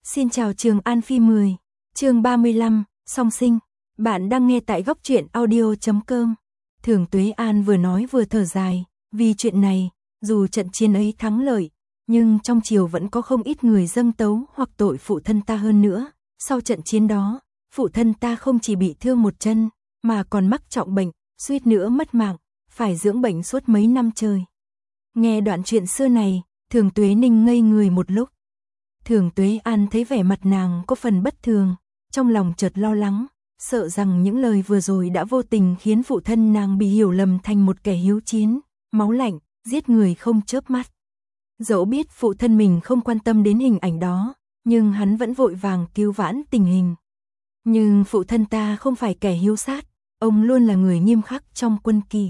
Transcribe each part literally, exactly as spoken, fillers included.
Xin chào Trường An Phi mười, chương ba mươi lăm, song sinh. Bạn đang nghe tại góc truyện audio chấm com. Thường Tuế An vừa nói vừa thở dài, vì chuyện này, dù trận chiến ấy thắng lợi, nhưng trong triều vẫn có không ít người dâng tấu hoặc tội phụ thân ta hơn nữa. Sau trận chiến đó, phụ thân ta không chỉ bị thương một chân, mà còn mắc trọng bệnh, suýt nữa mất mạng, phải dưỡng bệnh suốt mấy năm trời. Nghe đoạn chuyện xưa này, Thường Tuế Ninh ngây người một lúc. Thường Tuế An thấy vẻ mặt nàng có phần bất thường, trong lòng chợt lo lắng, sợ rằng những lời vừa rồi đã vô tình khiến phụ thân nàng bị hiểu lầm thành một kẻ hiếu chiến, máu lạnh, giết người không chớp mắt. Dẫu biết phụ thân mình không quan tâm đến hình ảnh đó, nhưng hắn vẫn vội vàng cứu vãn tình hình. Nhưng phụ thân ta không phải kẻ hiếu sát, ông luôn là người nghiêm khắc trong quân kỳ.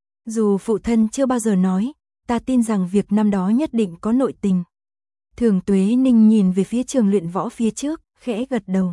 Dù phụ thân chưa bao giờ nói, ta tin rằng việc năm đó nhất định có nội tình. Thường Tuế Ninh nhìn về phía trường luyện võ phía trước, khẽ gật đầu.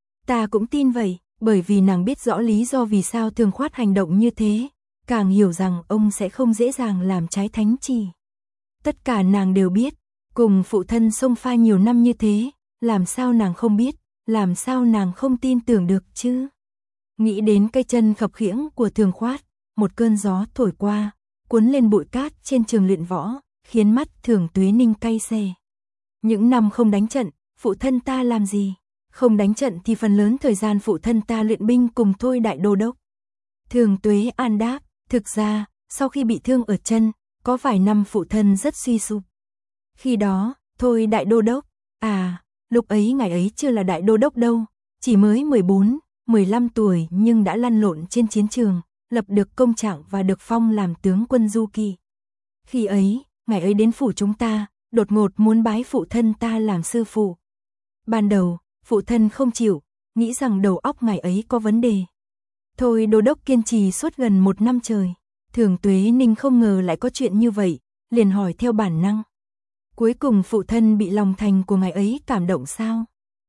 Ta cũng tin vậy, bởi vì nàng biết rõ lý do vì sao Thường Khoát hành động như thế, càng hiểu rằng ông sẽ không dễ dàng làm trái thánh chỉ. Tất cả nàng đều biết, cùng phụ thân xông pha nhiều năm như thế, làm sao nàng không biết, làm sao nàng không tin tưởng được chứ. Nghĩ đến cây chân khập khiễng của Thường Khoát, một cơn gió thổi qua, cuốn lên bụi cát trên trường luyện võ, khiến mắt Thường Tuế Ninh cay xè. Những năm không đánh trận, phụ thân ta làm gì? Không đánh trận thì phần lớn thời gian phụ thân ta luyện binh cùng Thôi Đại Đô Đốc. Thường Tuế An đáp, thực ra, sau khi bị thương ở chân, có vài năm phụ thân rất suy sụp. Khi đó, Thôi Đại Đô Đốc, à, lúc ấy ngài ấy chưa là Đại Đô Đốc đâu, chỉ mới mười bốn, mười lăm tuổi nhưng đã lăn lộn trên chiến trường, lập được công trạng và được phong làm tướng quân Du Kỳ. Khi ấy, ngài ấy đến phủ chúng ta, đột ngột muốn bái phụ thân ta làm sư phụ. Ban đầu, phụ thân không chịu, nghĩ rằng đầu óc ngài ấy có vấn đề. Thôi Đô Đốc kiên trì suốt gần một năm trời. Thường Tuế Ninh không ngờ lại có chuyện như vậy, liền hỏi theo bản năng. Cuối cùng phụ thân bị lòng thành của ngài ấy cảm động sao?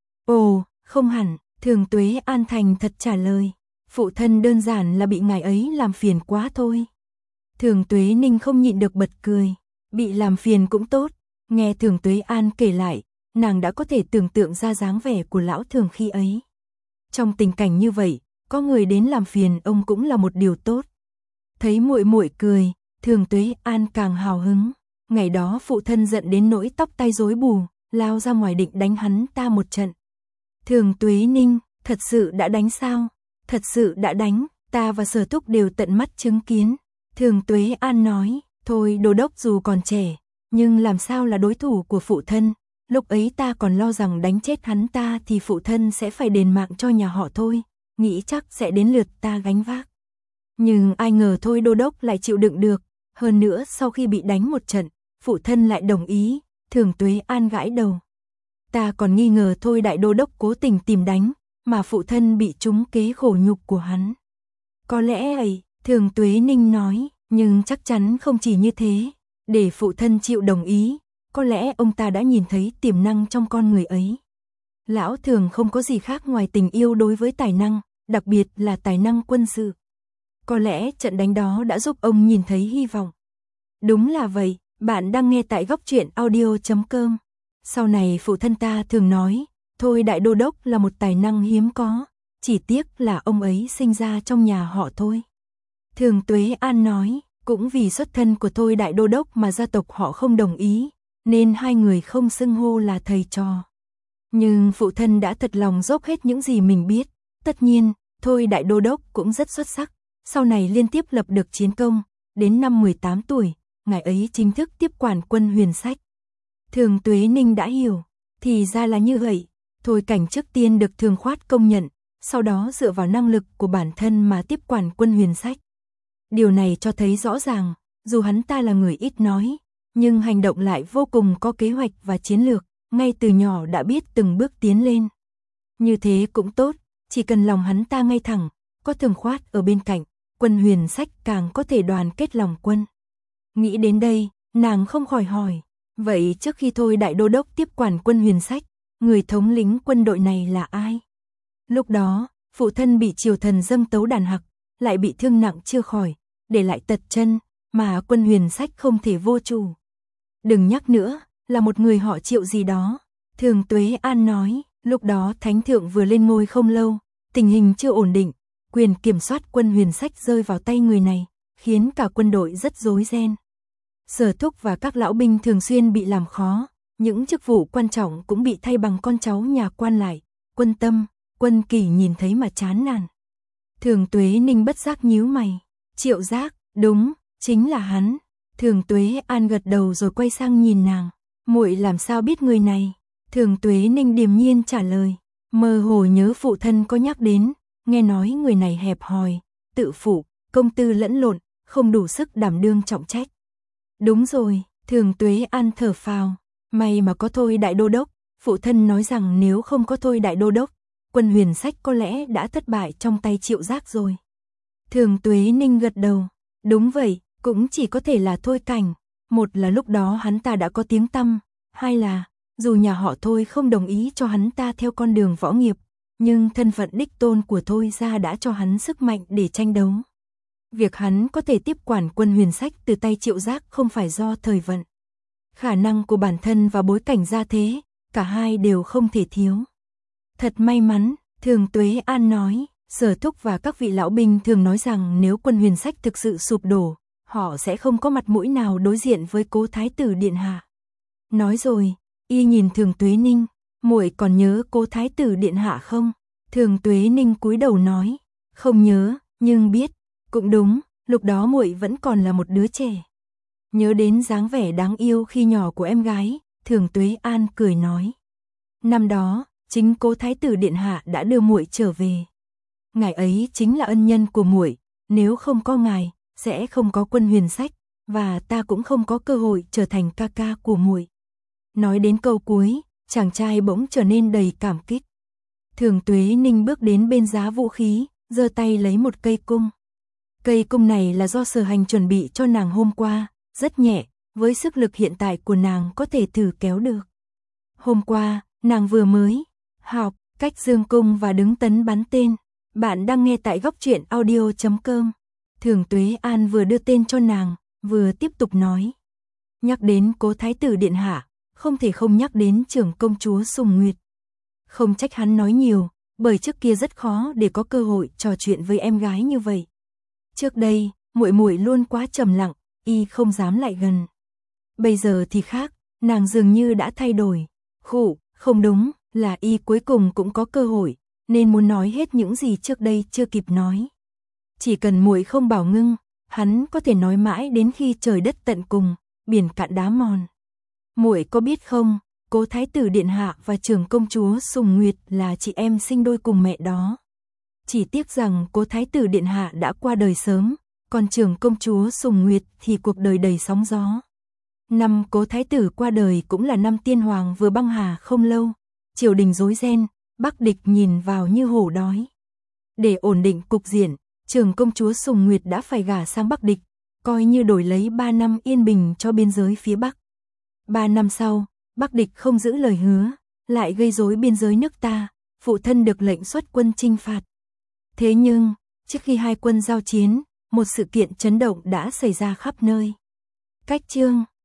Ồ, không hẳn, Thường Tuế An thành thật trả lời. Phụ thân đơn giản là bị ngài ấy làm phiền quá thôi. Thường Tuế Ninh không nhịn được bật cười. Bị làm phiền cũng tốt. Nghe Thường Tuế An kể lại, nàng đã có thể tưởng tượng ra dáng vẻ của lão Thường khi ấy. Trong tình cảnh như vậy, có người đến làm phiền ông cũng là một điều tốt. Thấy muội muội cười, Thường Tuế An càng hào hứng. Ngày đó phụ thân giận đến nỗi tóc tai rối bù, lao ra ngoài định đánh hắn ta một trận. Thường Tuế Ninh, thật sự đã đánh sao? Thật sự đã đánh, ta và Sở Thúc đều tận mắt chứng kiến. Thường Tuế An nói, thôi Đô Đốc dù còn trẻ, nhưng làm sao là đối thủ của phụ thân. Lúc ấy ta còn lo rằng đánh chết hắn ta thì phụ thân sẽ phải đền mạng cho nhà họ Thôi, nghĩ chắc sẽ đến lượt ta gánh vác. Nhưng ai ngờ Thôi Đô Đốc lại chịu đựng được, hơn nữa sau khi bị đánh một trận, phụ thân lại đồng ý. Thường Tuế An gãi đầu. Ta còn nghi ngờ Thôi Đại Đô Đốc cố tình tìm đánh, mà phụ thân bị trúng kế khổ nhục của hắn. Có lẽ ấy, Thường Tuế Ninh nói, nhưng chắc chắn không chỉ như thế. Để phụ thân chịu đồng ý, có lẽ ông ta đã nhìn thấy tiềm năng trong con người ấy. Lão Thường không có gì khác ngoài tình yêu đối với tài năng, đặc biệt là tài năng quân sự. Có lẽ trận đánh đó đã giúp ông nhìn thấy hy vọng. Đúng là vậy, bạn đang nghe tại góc truyện audio chấm com. Sau này phụ thân ta thường nói, Thôi Đại Đô Đốc là một tài năng hiếm có, chỉ tiếc là ông ấy sinh ra trong nhà họ Thôi. Thường Tuế An nói, cũng vì xuất thân của Thôi Đại Đô Đốc mà gia tộc họ không đồng ý, nên hai người không xưng hô là thầy trò. Nhưng phụ thân đã thật lòng dốc hết những gì mình biết, tất nhiên, Thôi Đại Đô Đốc cũng rất xuất sắc, sau này liên tiếp lập được chiến công, đến năm mười tám tuổi, ngài ấy chính thức tiếp quản quân Huyền Sách. Thường Tuế Ninh đã hiểu, thì ra là như vậy, Thôi Cảnh trước tiên được Thường Khoát công nhận, sau đó dựa vào năng lực của bản thân mà tiếp quản quân Huyền Sách. Điều này cho thấy rõ ràng, dù hắn ta là người ít nói, nhưng hành động lại vô cùng có kế hoạch và chiến lược, ngay từ nhỏ đã biết từng bước tiến lên. Như thế cũng tốt, chỉ cần lòng hắn ta ngay thẳng, có Thường Khoát ở bên cạnh, quân Huyền Sách càng có thể đoàn kết lòng quân. Nghĩ đến đây, nàng không khỏi hỏi, vậy trước khi Thôi Đại Đô Đốc tiếp quản quân Huyền Sách, người thống lĩnh quân đội này là ai? Lúc đó, phụ thân bị triều thần dâng tấu đàn hặc, lại bị thương nặng chưa khỏi, để lại tật chân, mà quân Huyền Sách không thể vô chủ. Đừng nhắc nữa, là một người họ Triệu gì đó. Thường Tuế An nói, lúc đó Thánh Thượng vừa lên ngôi không lâu, tình hình chưa ổn định, quyền kiểm soát quân Huyền Sách rơi vào tay người này, khiến cả quân đội rất rối ren. Sở Thúc và các lão binh thường xuyên bị làm khó, những chức vụ quan trọng cũng bị thay bằng con cháu nhà quan lại, Quân Tâm, Quân Kỷ nhìn thấy mà chán nản. Thường Tuế Ninh bất giác nhíu mày, Triệu Giác, đúng, chính là hắn. Thường Tuế An gật đầu rồi quay sang nhìn nàng, muội làm sao biết người này? Thường Tuế Ninh điềm nhiên trả lời, mơ hồ nhớ phụ thân có nhắc đến, nghe nói người này hẹp hòi, tự phụ, công tư lẫn lộn, không đủ sức đảm đương trọng trách. Đúng rồi, Thường Tuế An thở phào, may mà có Thôi đại đô đốc, phụ thân nói rằng nếu không có Thôi đại đô đốc, quân Huyền Sách có lẽ đã thất bại trong tay Triệu Giác rồi. Thường Tuế Ninh gật đầu, đúng vậy, cũng chỉ có thể là Thôi Cảnh, một là lúc đó hắn ta đã có tiếng tăm, hai là, dù nhà họ Thôi không đồng ý cho hắn ta theo con đường võ nghiệp, nhưng thân phận đích tôn của Thôi gia đã cho hắn sức mạnh để tranh đấu. Việc hắn có thể tiếp quản quân Huyền Sách từ tay Triệu Giác không phải do thời vận. Khả năng của bản thân và bối cảnh gia thế, cả hai đều không thể thiếu. Thật may mắn, Thường Tuế An nói, Sở Thúc và các vị lão binh thường nói rằng nếu quân Huyền Sách thực sự sụp đổ, họ sẽ không có mặt mũi nào đối diện với cố thái tử điện hạ. Nói rồi, y nhìn Thường Tuế Ninh, muội còn nhớ cố thái tử điện hạ không? Thường Tuế Ninh cúi đầu nói, không nhớ, nhưng biết, cũng đúng, lúc đó muội vẫn còn là một đứa trẻ. Nhớ đến dáng vẻ đáng yêu khi nhỏ của em gái, Thường Tuế An cười nói, năm đó, chính cố thái tử điện hạ đã đưa muội trở về. Ngài ấy chính là ân nhân của muội, nếu không có ngài, sẽ không có quân Huyền Sách, và ta cũng không có cơ hội trở thành ca ca của muội. Nói đến câu cuối, chàng trai bỗng trở nên đầy cảm kích. Thường Tuế Ninh bước đến bên giá vũ khí, giơ tay lấy một cây cung. Cây cung này là do Sở Hành chuẩn bị cho nàng hôm qua, rất nhẹ, với sức lực hiện tại của nàng có thể thử kéo được. Hôm qua, nàng vừa mới học cách dương cung và đứng tấn bắn tên. Bạn đang nghe tại góc truyện audio chấm com. Thường Tuế An vừa đưa tên cho nàng, vừa tiếp tục nói. Nhắc đến cố thái tử điện hạ, không thể không nhắc đến trưởng công chúa Sùng Nguyệt. Không trách hắn nói nhiều, bởi trước kia rất khó để có cơ hội trò chuyện với em gái như vậy. Trước đây, muội muội luôn quá trầm lặng, y không dám lại gần. Bây giờ thì khác, nàng dường như đã thay đổi. Khụ, không đúng, là y cuối cùng cũng có cơ hội, nên muốn nói hết những gì trước đây chưa kịp nói. Chỉ cần muội không bảo ngưng, hắn có thể nói mãi đến khi trời đất tận cùng, biển cạn đá mòn. Muội có biết không, cố thái tử điện hạ và trưởng công chúa Sùng Nguyệt là chị em sinh đôi cùng mẹ đó. Chỉ tiếc rằng cố thái tử điện hạ đã qua đời sớm, còn trưởng công chúa Sùng Nguyệt thì cuộc đời đầy sóng gió. Năm cố thái tử qua đời cũng là năm tiên hoàng vừa băng hà không lâu, triều đình rối ren, Bắc địch nhìn vào như hổ đói. Để ổn định cục diện, trưởng công chúa Sùng Nguyệt đã phải gả sang Bắc địch, coi như đổi lấy ba năm yên bình cho biên giới phía Bắc. Ba năm sau, Bắc địch không giữ lời hứa, lại gây rối biên giới nước ta, phụ thân được lệnh xuất quân chinh phạt. Thế nhưng, trước khi hai quân giao chiến, một sự kiện chấn động đã xảy ra khắp nơi. Cách chương